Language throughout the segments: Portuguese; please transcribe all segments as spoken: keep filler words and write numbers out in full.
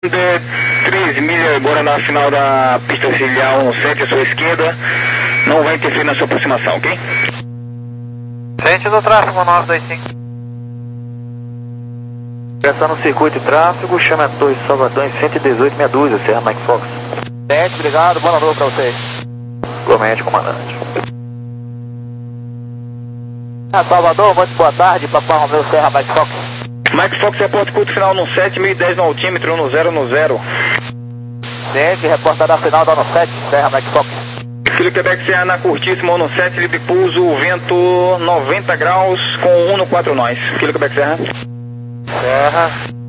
três milhas agora na final da pista auxiliar um sete à sua esquerda. Não vai interferir na sua aproximação, ok? Frente do tráfego nove dois cinco. Pressão no circuito de tráfego, chama a Torre Salvador em cento e dezoito, meia dúzia, Serra Mike Fox. Sete, obrigado, boa noite pra vocês. Igualmente, comandante. Ah, Salvador, muito boa tarde, Papai Romeu, Serra Mike Fox. Mike Fox, reporte curto final no sete, mil e dez no altímetro, no zero no zero. Sente, reporta da final da no sete, Serra Mike Fox. Kilo Quebec Serra na curtíssima no sete, livre pouso, vento noventa graus com um no quatro nós. Kilo Quebec Serra. Serra.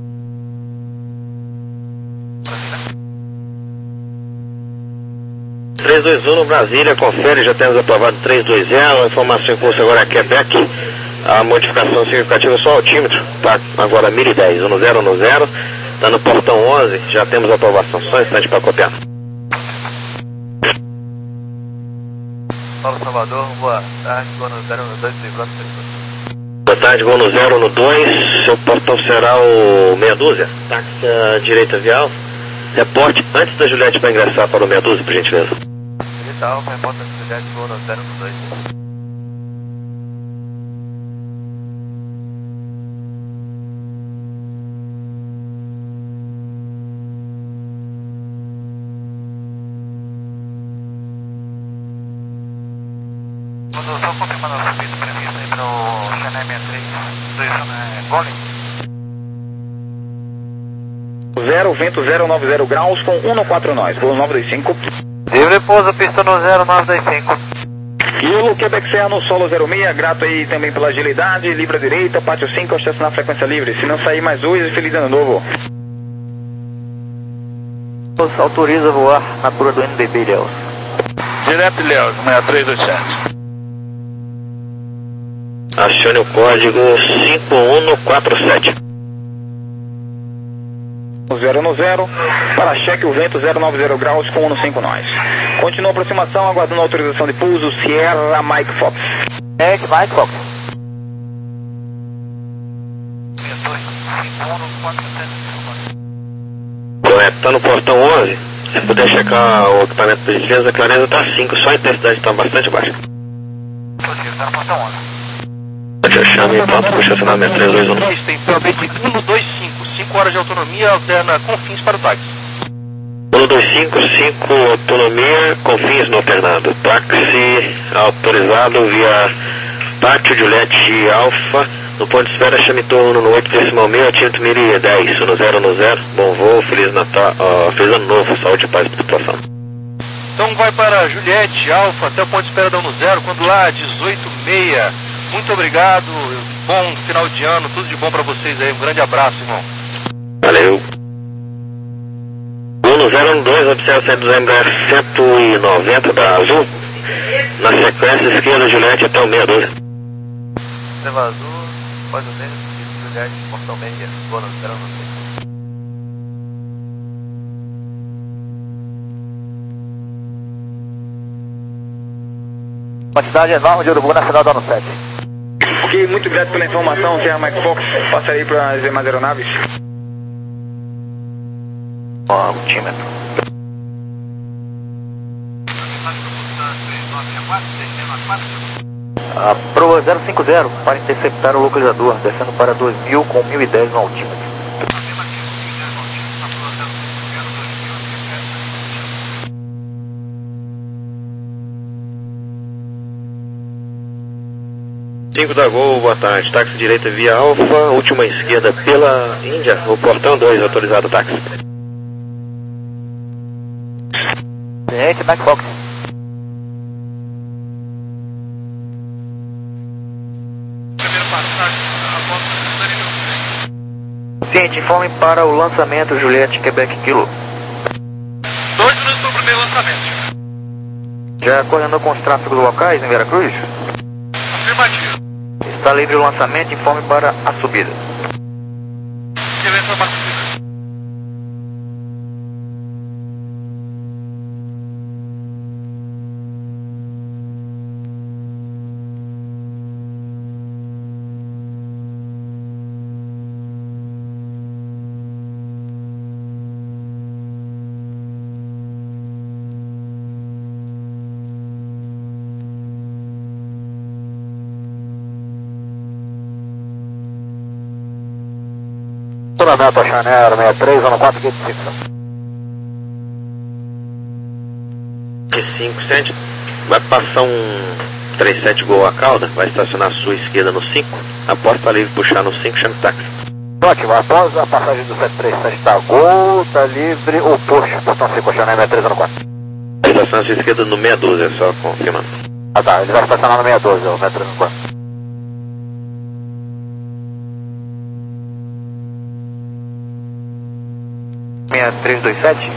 três dois um no Brasília, confere, já temos aprovado três dois zero, a informação em curso agora é Quebec, a modificação significativa é só altímetro, tá agora mil e dez, um no zero no zero, tá no portão onze, já temos aprovação, só um instante para copiar. Paulo Salvador, boa tarde, vou no zero no dois, livrando. Boa tarde, vou no zero no dois, seu portão será o meia dúzia, táxi à direita vial, reporte antes da Juliette para ingressar para o meia dúzia, por gentileza. Digital, reporta a Juliette, vou no zero no dois. Só confirmando a pista prevista aí para o Chennai sessenta e três, dois é, Golem. zero, vento zero nove zero graus com um no quatro nós, voo nove dois cinco. Livre pouso, pista no zero nove dois cinco. Kilo Quebec Serra no solo zero seis, grato aí também pela agilidade, livre à direita, pátio cinco, estacionar na frequência livre, se não sair mais dois, feliz ano novo. Autoriza voar na cura do N B B, Ilhéus. Direto Ilhéus, seis três dois sete. Acione o código cinco um quatro sete. zero no zero, para cheque o vento zero nove zero graus com um no cinco nós. Continua a aproximação, aguardando a autorização de pouso, Sierra Mike Fox. É, Mike Fox. Correto, está no portão onze. Se puder checar o equipamento de gentileza, a clareza está cinco, só a intensidade está bastante baixa. Está no portão onze. Eu chamo e pronto para o estacionamento três dois um. Tem P O B de um dois cinco, cinco horas de autonomia, alterna Confins para o táxi. um dois cinco, cinco autonomia, Confins no alternado. Táxi autorizado via Pátio Juliette Alfa, no ponto de espera chame turno no oito decimal meio, altímetro mil e dez, no zero no zero. Bom voo, Feliz Natal, uh, Feliz Ano Novo, saúde e paz para a população. Então vai para Juliette Alfa até o ponto de espera da um zero, quando lá dezoito e meia. Muito obrigado, bom final de ano, tudo de bom para vocês aí, um grande abraço, irmão. Valeu. um zero um dois, observa cento e Embraer cento e noventa da Azul. Na sequência esquerda, Juliette até o meia dúzia. Leva Azul, pode ver, Juliette, portão meia, boa no zero no dois. Quantidade enorme de urubu na final da ano sete. Ok, muito grato pela informação, Sierra Mike Fox. Passarei para as demais aeronaves. Ó, altímetro. A proa zero cinco zero para interceptar o localizador, descendo para dois mil com mil e dez no altímetro. cinco da Gol, boa tarde. Táxi direita via Alfa, última esquerda pela Índia, o portão dois, autorizado táxi. Gente, Mike Fox. Ciente, informe para o lançamento Juliette Quebec Kilo. Dois minutos para o primeiro lançamento. Já coordenou com os tráfegos locais em Veracruz? Afirmativo. Está livre o lançamento, informe para a subida. Silêncio para a subida. Estacionamento Chanero sessenta e três, zona quatro, gate cinco. cinco sete, vai passar um trinta e sete Gol a cauda, vai estacionar à sua esquerda no cinco, após tá livre puxar no cinco, chame táxi. Ótimo, após a passagem do sete três sete tá Gol, tá livre, o puxa, portão cinco, Chanero sessenta e três, zona quatro. Estaciona à sua esquerda no seiscentos e doze, é só confirmando. Ah tá, ele vai estacionar no seiscentos e doze, o sessenta e três, zona quatro. seis três dois sete.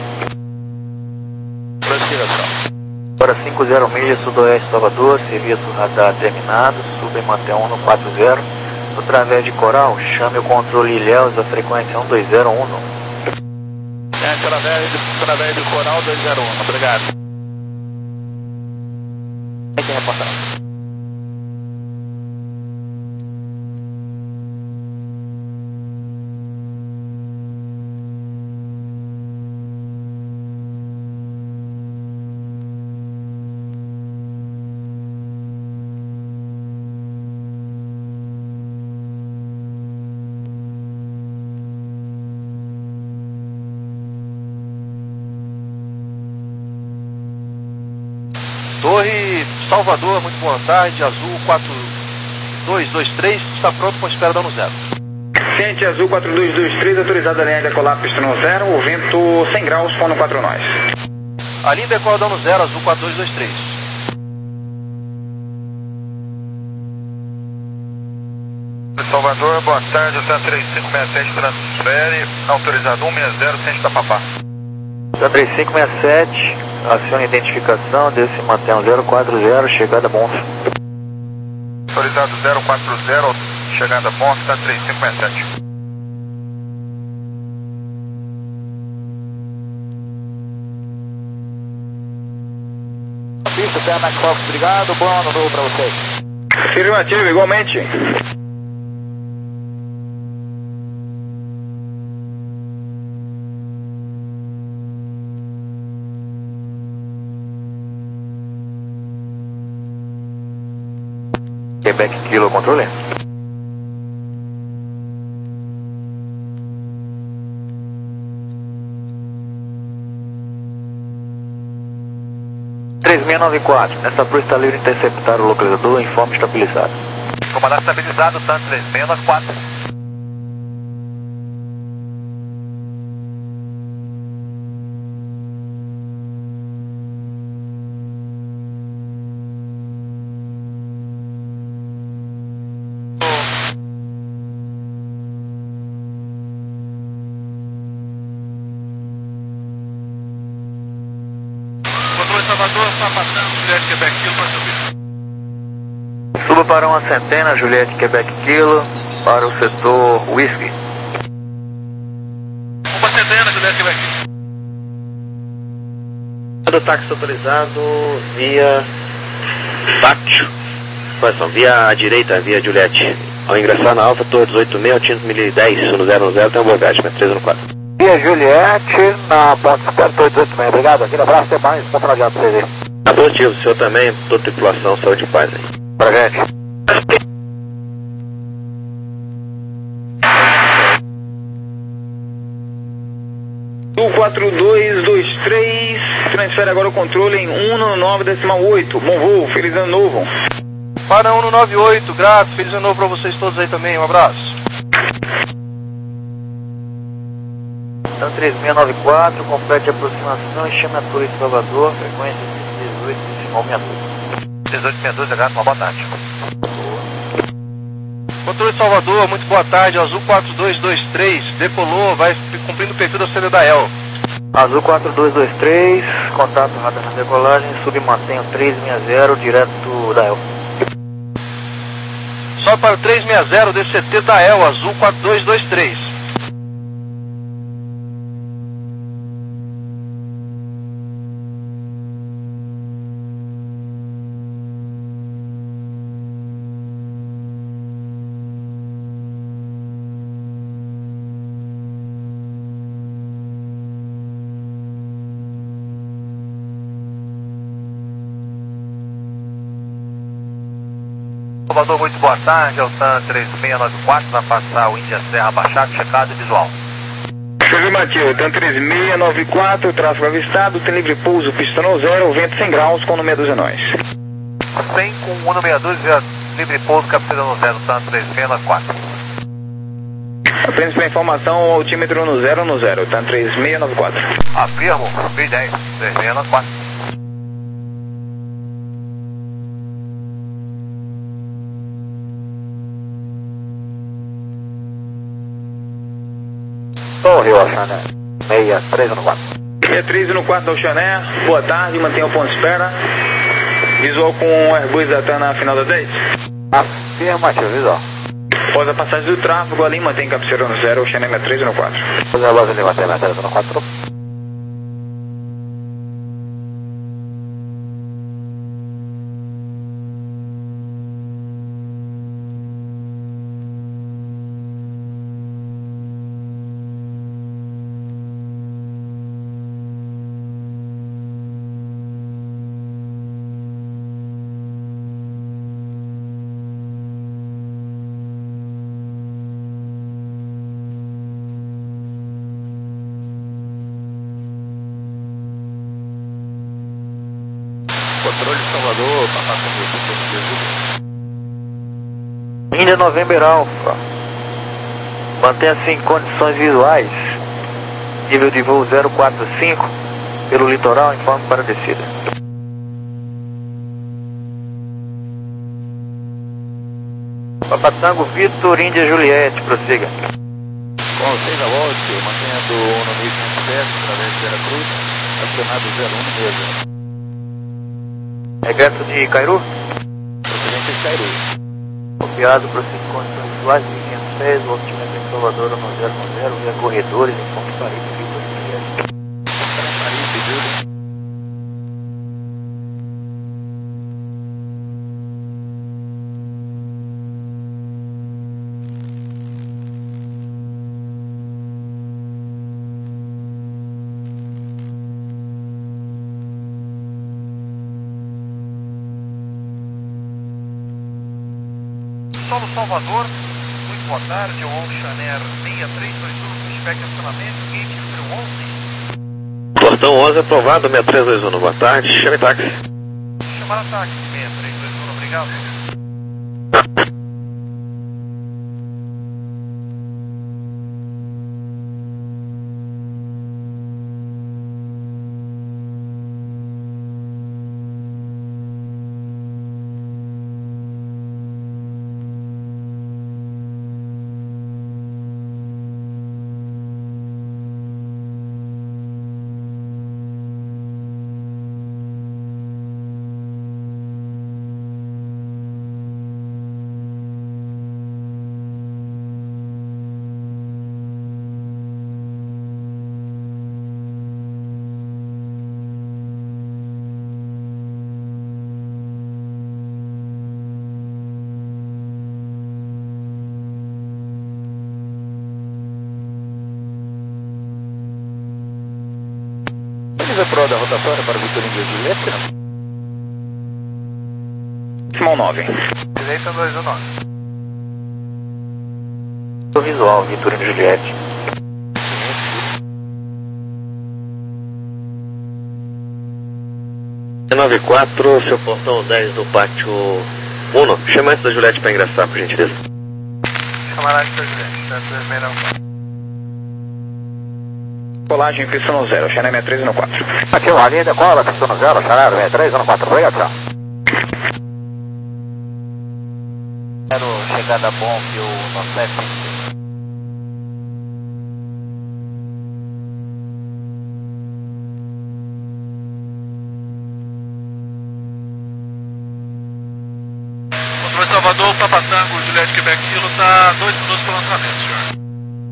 Agora cinco zero milha, sudoeste Salvador, serviço radar terminado, suba e mantém um no quatro zero. No través de Coral, chame o controle Ilhéus da frequência um dois zero um. É, através de, através de Coral dois zero um, obrigado. Tem que reportar. Torre Salvador, muito boa tarde, Azul quatro dois dois três, está pronto com espera dando zero. Ciente Azul quatro dois dois três, autorizada a linha de decolar, pista no zero, o vento cem graus, fono quatro nós. A linha decola dando zero, Azul quatro dois dois três. Salvador, boa tarde, o T três cinco seis sete transfere, autorizado um seis zero, ciente da Papá. T três cinco seis sete, aciona identificação, desse mantém um zero quatro zero, chegada bom. Autorizado zero quatro zero, chegada bom, T três cinco seis sete. Pista, Serra Max Fox, obrigado, bom ano novo pra vocês. Afirmativo, igualmente. Quebec Kilo, controle. três seis nove quatro, nessa cruz está livre interceptar o localizador, informe estabilizado. Comandante estabilizado, T três seis nove quatro. Salvador, está passando, Juliette Quebec Kilo para subir. Suba para uma centena, Juliette Quebec Kilo, para o setor Whisky. Uma centena, Juliette Quebec Kilo. Do táxi autorizado via Pátio, correção, via à direita, via Juliette. Ao ingressar na Alfa, Torre dezoito seis, Altímetro mil e dez, no zero zero, tem uma abordagem, mas três no quatro. Via Juliette, na ponta espera, Torre dezoito seis, obrigado, aquele abraço, até mais, bom final de ano pra vocês aí. Tá positivo, o senhor também, toda tripulação, saúde e paz aí. Pra gente. Azul quatro dois dois três, transfere agora o controle em um no nove decimal oito. Bom voo, feliz ano novo. Para um no nove oito, grato, feliz ano novo para vocês todos aí também, um abraço. Então três seis nove quatro, complete a aproximação e chame a Torre de Salvador, frequência dezoito decimal sessenta e dois. dezoito sessenta e dois, grato, uma boa tarde. Controle Salvador, muito boa tarde, Azul quatro dois dois três, decolou, vai cumprindo o perfil da C D da E L. Azul quatro dois dois três, contato radar na decolagem, submantenho três seis zero, direto da E L. Só para o três seis zero, D C T da E L, Azul quatro dois dois três. Salvador, muito boa tarde, é o T três seis nove quatro, vai passar o Índia Serra Baixado, checado e visual. Afirmativo, TAM três seis nove quatro, tráfego avistado, tem livre pouso, pista no zero, vento cem graus com número doze nós. cem com um no meia dúzia, livre pouso, cabeceira no zero, TAM três seis nove quatro. Apenas para informação, altímetro no zero no zero, TAM três seis nove quatro. Afirmo, B dez, três seis nove quatro. Torre, Oxané, seis três no quatro. seis três no quatro do Oxané, boa tarde, mantenha o ponto de espera. Visual com o Airbus da TAM na final da dez. Afirmativo, visual. Após a passagem do tráfego, ali mantém cabeceira no zero, Oxané seis três no quatro. Pois é, Love Lima, seis três no quatro. Controle Salvador, passagem do Índia November Alpha. Mantenha-se em condições visuais. Nível de voo zero quatro cinco. Pelo litoral, informe para a descida. Papatango Vitor, Índia Juliette, prossiga. Com seis a Walter, mantendo o nome cento e sete, através de Veracruz, acionado zero um no mesmo. Regresso de Cairu. Procedente de Cairu. Copiado, prossiga em condições visuais, quinhentos pés, o altimento em Salvador no zero no zero, via corredores, informe Paris, Vitor Juliette. Paris, pedido. Solo Salvador, muito boa tarde, o Oceanair seis três dois um, spec acionamento, gate número onze. Portão onze aprovado, seis três dois um, boa tarde, chame táxi. Chamar a táxi, seis três dois um, obrigado. Você prova da rotatória para Vitor Índia Juliette, não? Small nove. Direita dois um nove. Visual, Vitor Índia Juliette. nove quatro, seu portão dez do pátio Uno. Chama antes da Juliette para ingressar, por gentileza. Camarada de Juliette, tá três Colagem, pista no zero, Oxané seis três no quatro. Aqui uma linha de cola, pista no zero, Oxané seis três no quatro, obrigado, tchau. Quero chegada bom que o nosso sete. Controle Salvador, Papatango, Juliette, Quebec, Kilo, tá dois minutos para o lançamento, senhor.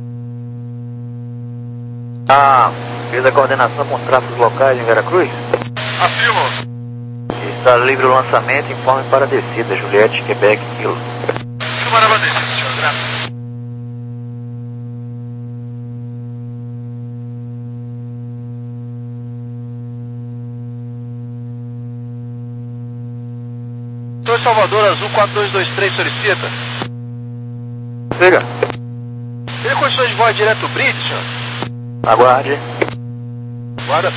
Ah, fez a coordenação com os tráfegos locais em Veracruz? Afirmo. Está livre o lançamento, informe para a descida, Juliette, Quebec, Kilo. Camarada para descida, senhor, graças. Controle Salvador, Azul quatro dois dois três, solicita. Siga. Tem condições de voar direto bridge, senhor? Aguarde. Guarda.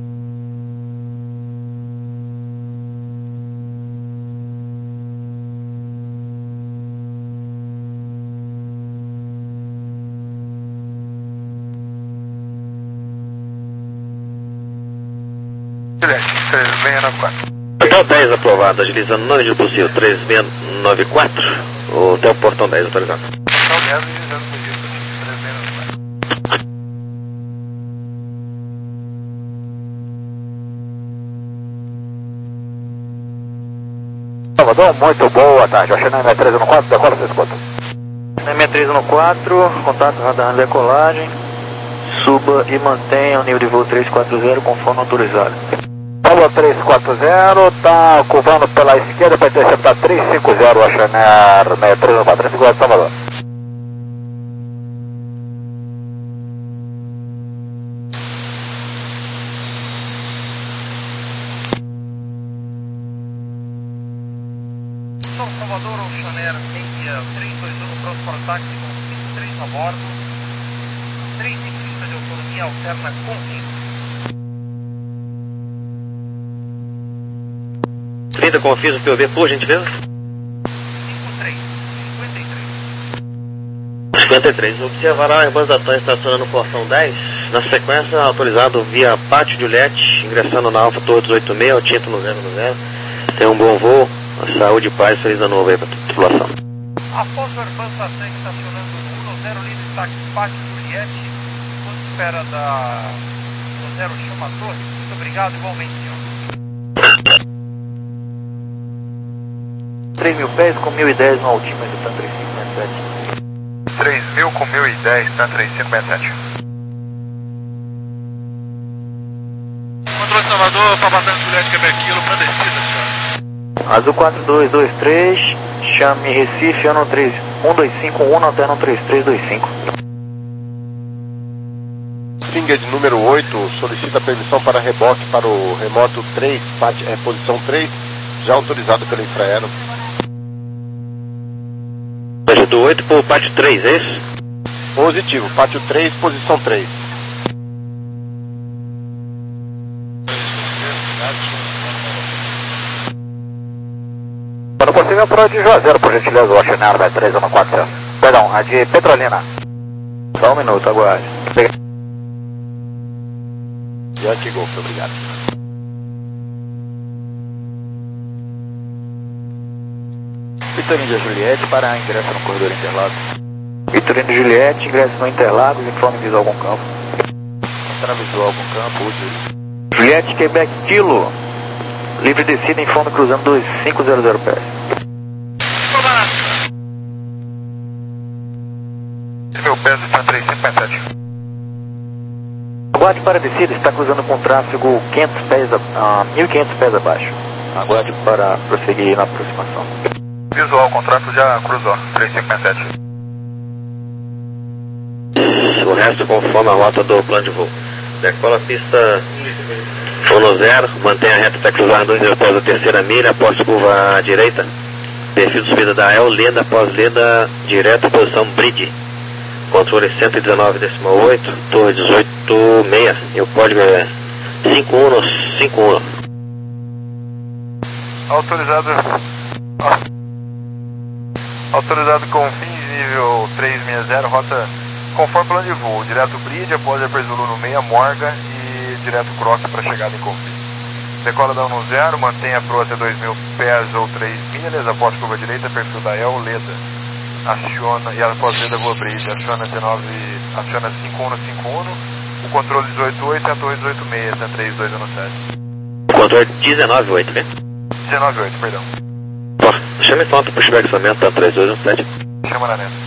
três seis nove quatro. Portão dez aprovado, agilizando no medida possível, três seis nove quatro, hotel Portão dez autorizado. Portão dez, agilizando no medida possível, três seis nove quatro. Salvador, muito boa tarde. Ocean M três um quatro, decola, você escuta. M três um quatro, contato radar na decolagem. Suba e mantenha o nível de voo três quatro zero conforme autorizado. Salvador três quatro zero, está curvando pela esquerda para interceptar três cinco zero, Ocean M três um quatro, três cinco zero, Salvador. São Salvador, Ocean Air meia três dois um, pronto para o táxi com cinco três a bordo. três ciclistas de autonomia alterna com risco. trinta, confirma o P O V, por gentileza. cinco três, cinquenta e três. cinquenta e três, observará a Airbus da TAM estacionando no Portão dez. Na sequência, autorizado via Pátio Juliette, ingressando na Alfa Torre dezoito seis, ao Tinto no zero no zero. Tenha um bom voo, saúde e paz, feliz ano novo aí para a tripulação. Após o Airbus da TAM estacionando no um zero livre táxi Pátio Juliette, quando espera da no zero chama a torre. Muito obrigado, igualmente, senhor. três mil pés com mil e dez no altímetro, TAM três cinco seis sete. três mil com mil e dez, TAM três cinco seis sete. Controle Salvador, Pabatão Juliette, Quebec Kilo, para descida, senhor. Azul quatro dois dois três, chame Recife, ano três um dois cinco um, alterno três três dois cinco. Finger de número oito solicita permissão para reboque para o remoto três, parte, é, posição três, já autorizado pela Infraero. Do oito para o Pátio três, é isso? Positivo, pátio três, posição três. Quando possível, para de Juazeiro, por gentileza, o Ocean Air três um quatro. Perdão, a de Petrolina. Só um minuto, aguarde. Yankee Golf, obrigado. Vitorino de Juliette para ingresso no corredor Interlagos. Vitorino de Juliette, ingresso no Interlagos, informe visual com campo. Entrada visual com campo, útil. Juliette, Quebec Kilo. Livre descida, informe cruzando dois cinco zero zero pés. Meu pés está três cinco seis sete. Aguarde para a descida, está cruzando com tráfego quinhentos pés a, uh, mil e quinhentos pés abaixo. Aguarde para prosseguir na aproximação. Visual, contrato já cruzou, três cinco seis sete. O resto conforme a rota do plano de voo. Decola a pista um zero, mantenha a reta até cruzar dois mil após a terceira milha, após curva à direita. Perfil de subida da El, lenda após lenda, direta, posição bridge. Controle cento e dezenove vírgula oito, torre dezoito seis, e o código é cinco um cinco um. Autorizado. Autorizado com fins nível trezentos e sessenta, rota conforme plano de voo, direto bridge, após Airport Zulu no meia, Morga e direto cross para chegada em Confins. Decola da um zero, mantenha a proa até dois mil pés ou três milhas, após curva direita, perfil da El, Leda. Aciona, e após Leda voa bridge, aciona dezenove, aciona cinco um cinco um, o controle dezoito oito e a torre dezoito seis, tá três dois um sete. Controle dezenove oito, né? dezenove oito, perdão. Ó, chama então para pushback orçamento, tá três dois um sete. Chama na neta.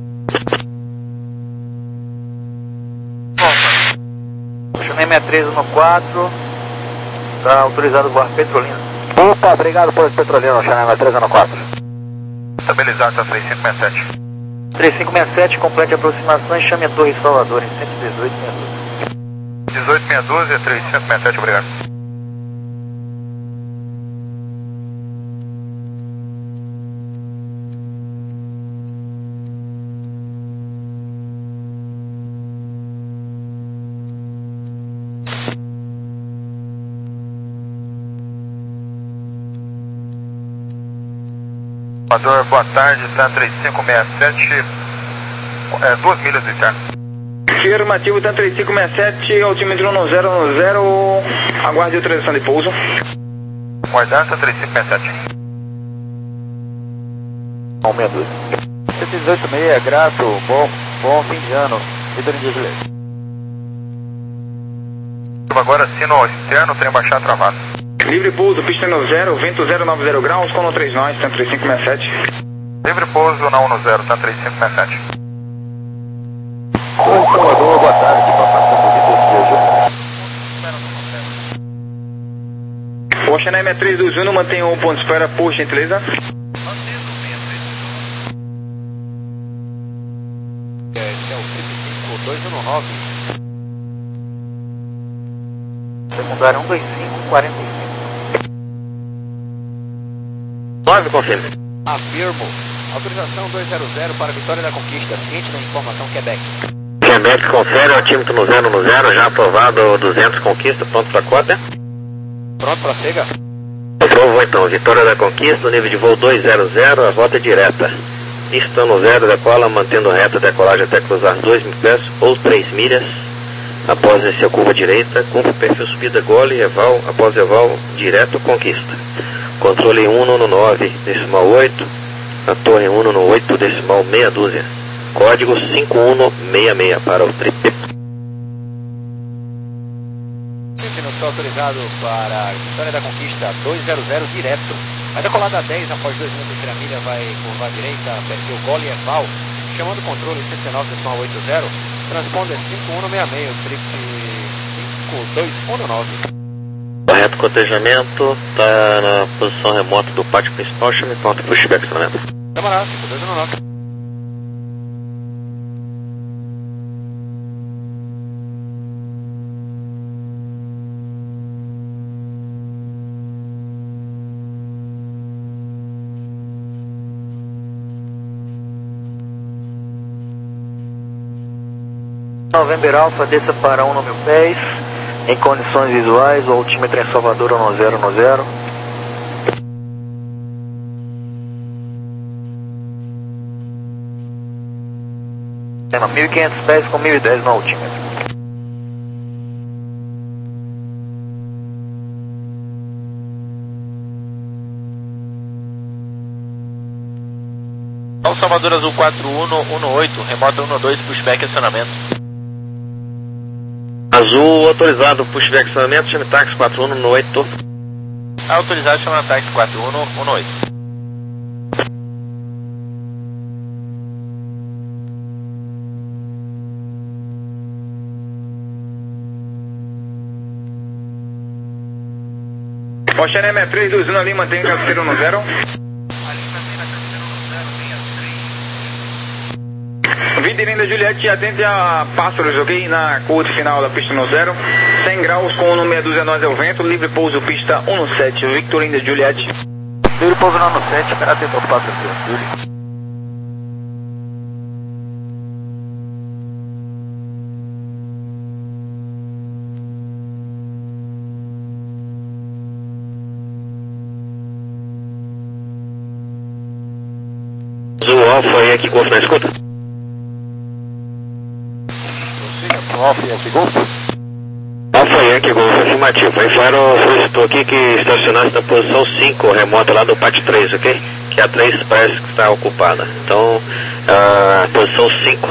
Chamei M três um quatro, está autorizado o voar Petrolina. Opa, obrigado por Petrolina, chamei M três um quatro. Estabilizado, tá três cinco seis sete. três cinco seis sete, complete a aproximação e chame a Torre Salvador em cento e dezoito seiscentos e doze. dezoito seiscentos e doze é três cinco seis sete, obrigado. Amador, boa tarde, TAM três cinco seis sete, é, duas milhas do interno. Afirmativo, TAM três cinco seis sete, altímetro no zero no zero, aguarde autorização de pouso. Guardando, TAM três cinco seis sete. Bom, meia dúzia. cento e dezoito seis, grato, bom, bom fim de ano, Vitor Índia Juliette. Agora sino externo, trem baixar travado. Livre pouso, pista no zero, vento zero nove zero graus, com três nós, TAM três cinco seis sete. Livre pouso na um no zero, TAM três cinco seis sete. Oi, Salvador, boa tarde, papai, Poxa na M três do Zuno, mantenha o ponto de espera, por gentileza. Esse é o trinta e cinco dois um nove. Secundário um dois cinco quarenta e cinco. nove, confirme. Afirmo. Autorização dois zero zero para Vitória da Conquista. Ciente da informação Quebec. Quebec confere, altímetro no zero no zero, já aprovado duzentos Conquista, pronto para cópia. Pronto para cega? Aprovou então, Vitória da Conquista, nível de voo dois zero zero, a rota é direta. Pista no zero, decola, mantendo reta, decolagem até cruzar dois mil pés ou três milhas. Após esse a curva direita, cumpre o perfil subida, gole, eval, após eval, direto, conquista. Controle um no nove, decimal oito, a torre um no oito, decimal meia dúzia. Código cinco um seis seis para o tripé. Está autorizado para Vitória da Conquista dois zero zero direto. Vai decolar da dez, após dois minutos de milha, vai curvar à direita, perfil gole e eval, chamando o controle sessenta e nove decimal oitenta, transponder cinco um seis seis, trip cinco dois um nove. Correto, cotejamento, está na posição remota do pátio principal, chame ponto pushback acionamento. Camarada, cinco dois um nove. November Alpha, desça para um no mil pés, em condições visuais, o altímetro em Salvador no zero no zero. Tema mil e quinhentos pés com mil e dez no altímetro. Salvador Azul quatro um um oito, remota um dois, pushback acionamento. Azul autorizado, pushback acionamento, chame táxi quatro um um oito. Autorizado, chama táxi quatro um um oito. Poxa na M três do Zuno ali, mantenha cabeceira no zero. Vida Linda Juliette, atende a pássaros, ok? Na curva final da pista no zero. cem graus com o número duzentos nós é o vento. Livre pouso, pista um no sete. Victor Linda Juliette. Livre pouso no sete, atento aos pássaros, Júlio. Azul Alfa e aqui Golf na escuta. Alfa Yankee Golf. Alfa Yankee Golf, afirmativo. A Infraero solicitou aqui que estacionasse na posição cinco, remota lá do pátio três, ok? Que a três parece que está ocupada. Então, a posição cinco.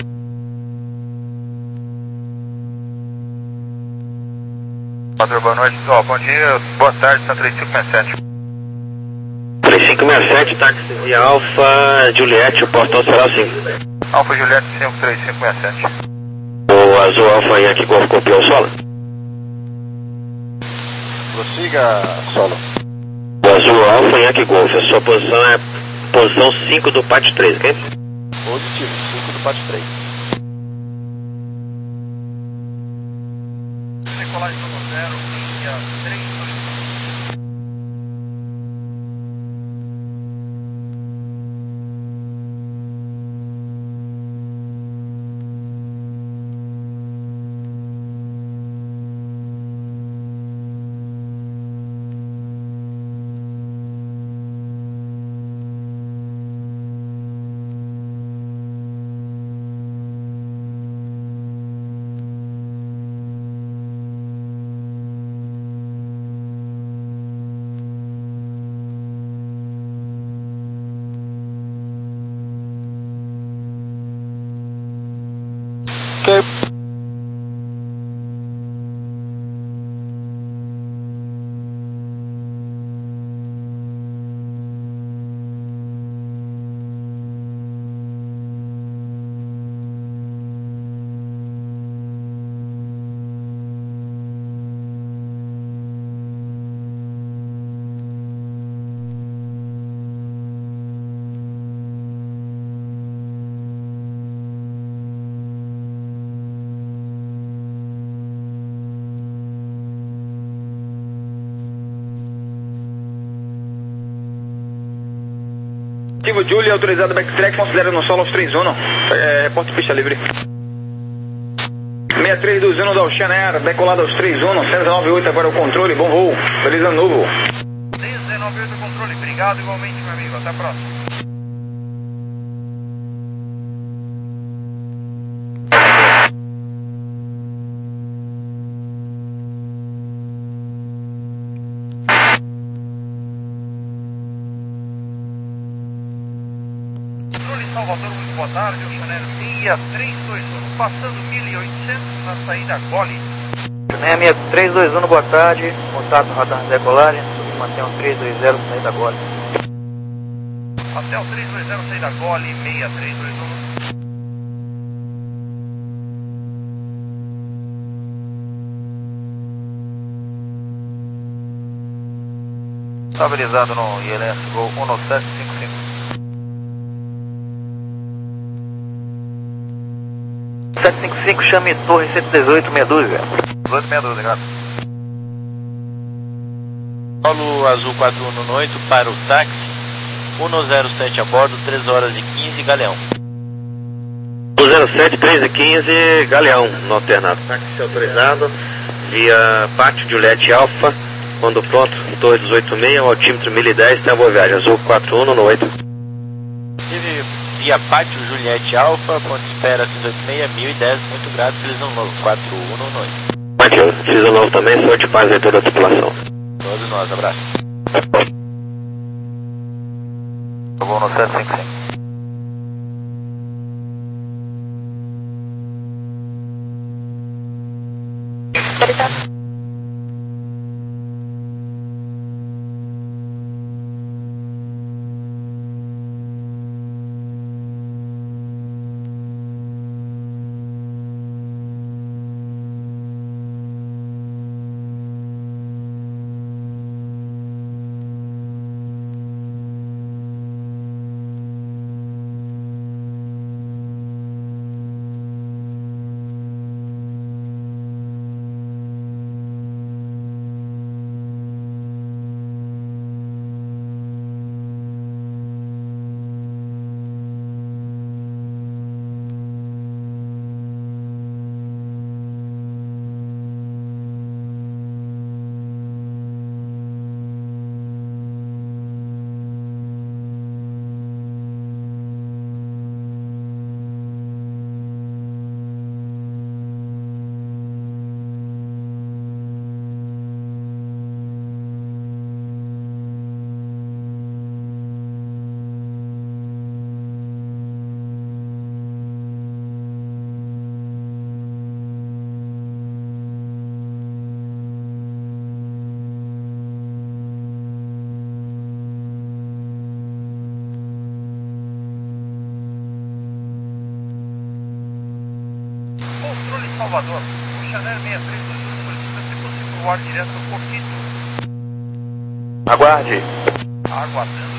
Padre, boa noite. Oh, bom dia, boa tarde, TAM três cinco seis sete. três cinco seis sete, táxi de Alfa Juliette, o portão será cinco. Alfa Juliette cinco três cinco seis sete. O Azul Alfa Yankee Golf copiou o solo. Prossiga, solo. O Azul Alfa Yankee Golf, a sua posição é posição cinco do pátio três, ok? Positivo, cinco do pátio três. Decolagem no zero, linha três dois. Negativo, Julia, autorizado backtrack, considera no solo aos três um. É, reporte pista livre. seis três dois um da Ocean Air, decolado aos três um, cento e nove oito agora o controle, bom voo, feliz ano novo. dezenove oito controle, obrigado igualmente, meu amigo, até a próxima. Salvador, muito boa tarde, Ocean Air seis três dois um, passando mil e oitocentos na saída Gole. seis três dois um, boa tarde, contato radar de decolagem, mantenha o três dois zero, saída Gole. Até o três dois zero, saída Gole, seis três dois um. Estabilizado no I L S Gol um sete cinco cinco. sete cinco cinco, chame Torre cento e dezoito, meia dúzia. dezoito, meia dúzia, graças. Paulo Azul quatro um oito para o táxi, um zero sete a bordo, três horas e quinze, Galeão. um zero sete, três e quinze, Galeão, no alternado. Táxi autorizado, via Pátio Juliette Alfa, quando pronto, Torre dezoito seis, altímetro mil e dez, tem a boa viagem, Azul quatro um um oito. Teve via Pátio Juliette Alfa, ponto espera seis oito seis, mil e dez, muito grato, feliz ano novo, quatro um um oito. Matheus, feliz ano novo também, saúde e paz aí toda a tripulação. Todos nós, abraço. Eu vou no sete cinco cinco. Salvador, Ocean Air seis três dois um, solicita se possível o ar direto do Coquito. Aguarde. Aguardando.